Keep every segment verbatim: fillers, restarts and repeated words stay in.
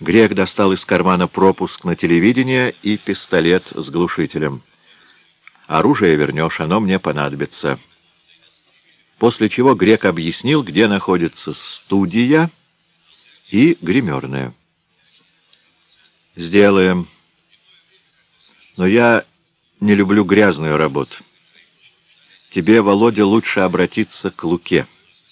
Грек достал из кармана пропуск на телевидение и пистолет с глушителем. «Оружие вернешь, оно мне понадобится». После чего Грек объяснил, где находится студия и гримерная. «Сделаем. Но я не люблю грязную работу. Тебе, Володя, лучше обратиться к Луке».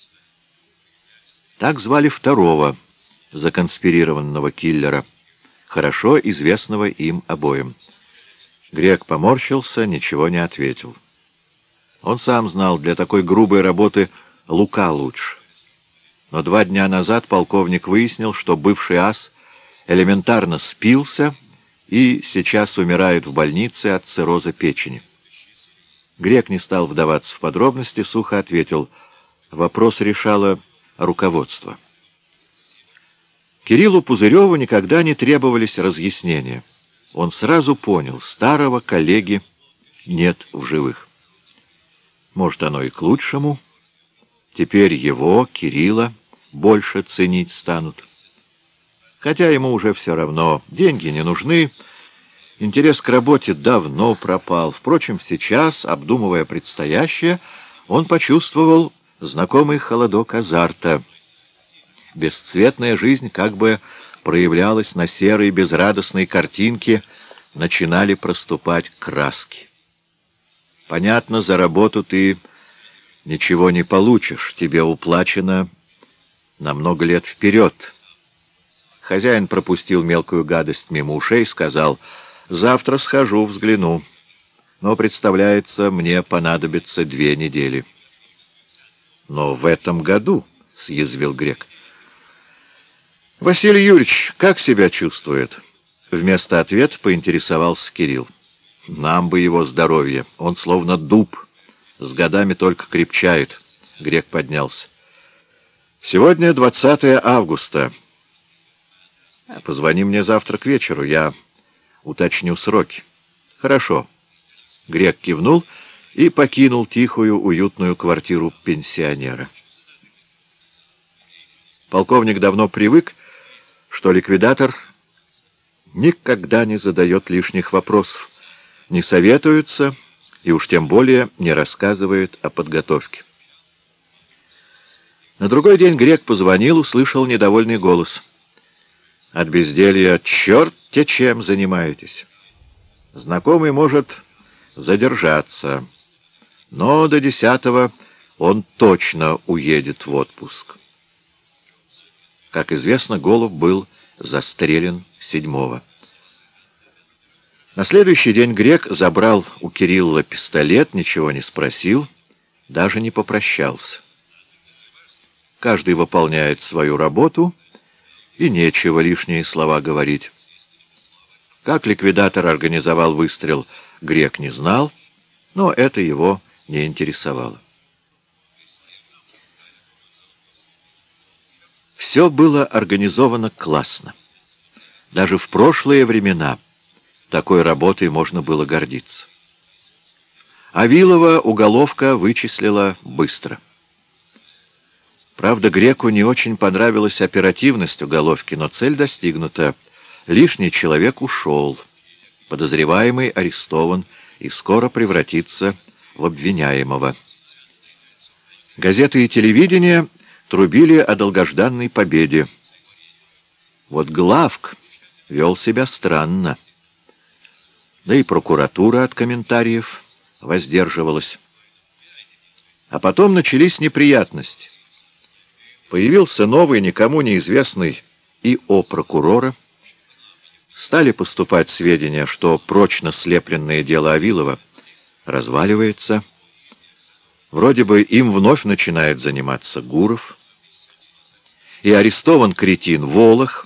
Так звали второго законспирированного киллера, хорошо известного им обоим. Грек поморщился, ничего не ответил. Он сам знал, для такой грубой работы Лука лучше. Но два дня назад полковник выяснил, что бывший ас элементарно спился и сейчас умирает в больнице от цирроза печени. Грек не стал вдаваться в подробности, сухо ответил: вопрос решало руководство. Кириллу Пузыреву никогда не требовались разъяснения. Он сразу понял, старого коллеги нет в живых. Может, оно и к лучшему. Теперь его, Кирилла, больше ценить станут. Хотя ему уже все равно, деньги не нужны, интерес к работе давно пропал. Впрочем, сейчас, обдумывая предстоящее, он почувствовал знакомый холодок азарта. Бесцветная жизнь как бы проявлялась на серой безрадостной картинке, начинали проступать краски. Понятно, за работу ты ничего не получишь, тебе уплачено на много лет вперед. Хозяин пропустил мелкую гадость мимо ушей, сказал: завтра схожу, взгляну. Но, представляется, мне понадобится две недели. Но в этом году, — съязвил Грек. Василий Юрьевич как себя чувствует? Вместо ответа поинтересовался Кирилл. Нам бы его здоровье. Он словно дуб. С годами только крепчает. Грек поднялся. Сегодня двадцатое августа. Позвони мне завтра к вечеру, я уточню сроки. Хорошо. Грек кивнул и покинул тихую, уютную квартиру пенсионера. Полковник давно привык, что ликвидатор никогда не задает лишних вопросов, не советуется и уж тем более не рассказывает о подготовке. На другой день Грек позвонил, услышал недовольный голос. От безделья черт-те чем занимаетесь. Знакомый может задержаться, но до десятого он точно уедет в отпуск. Как известно, Голуб был застрелен седьмого. На следующий день Грек забрал у Кирилла пистолет, ничего не спросил, даже не попрощался. Каждый выполняет свою работу, и нечего лишние слова говорить. Как ликвидатор организовал выстрел, Грек не знал, но это его не интересовало. Все было организовано классно. Даже в прошлые времена такой работой можно было гордиться. Авилова уголовка вычислила быстро. Правда, Греку не очень понравилась оперативность уголовки, но цель достигнута. Лишний человек ушел. Подозреваемый арестован и скоро превратится в обвиняемого. Газеты и телевидение трубили о долгожданной победе. Вот главк вел себя странно. Да и прокуратура от комментариев воздерживалась. А потом начались неприятности. Появился новый, никому неизвестный и о прокурора. Стали поступать сведения, что прочно слепленное дело Авилова разваливается. Вроде бы им вновь начинает заниматься Гуров. И арестован кретин Волох.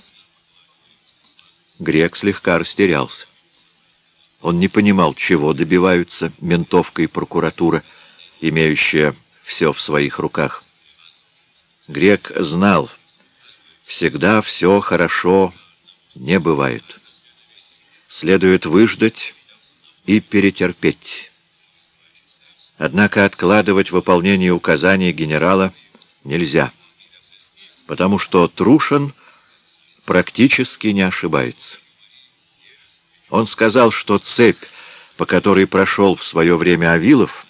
Грек слегка растерялся. Он не понимал, чего добиваются ментовка и прокуратура, имеющая все в своих руках. Грек знал, всегда все хорошо не бывает. Следует выждать и перетерпеть. Однако откладывать выполнение указаний генерала нельзя, потому что Трушин практически не ошибается. Он сказал, что цепь, по которой прошел в свое время Авилов,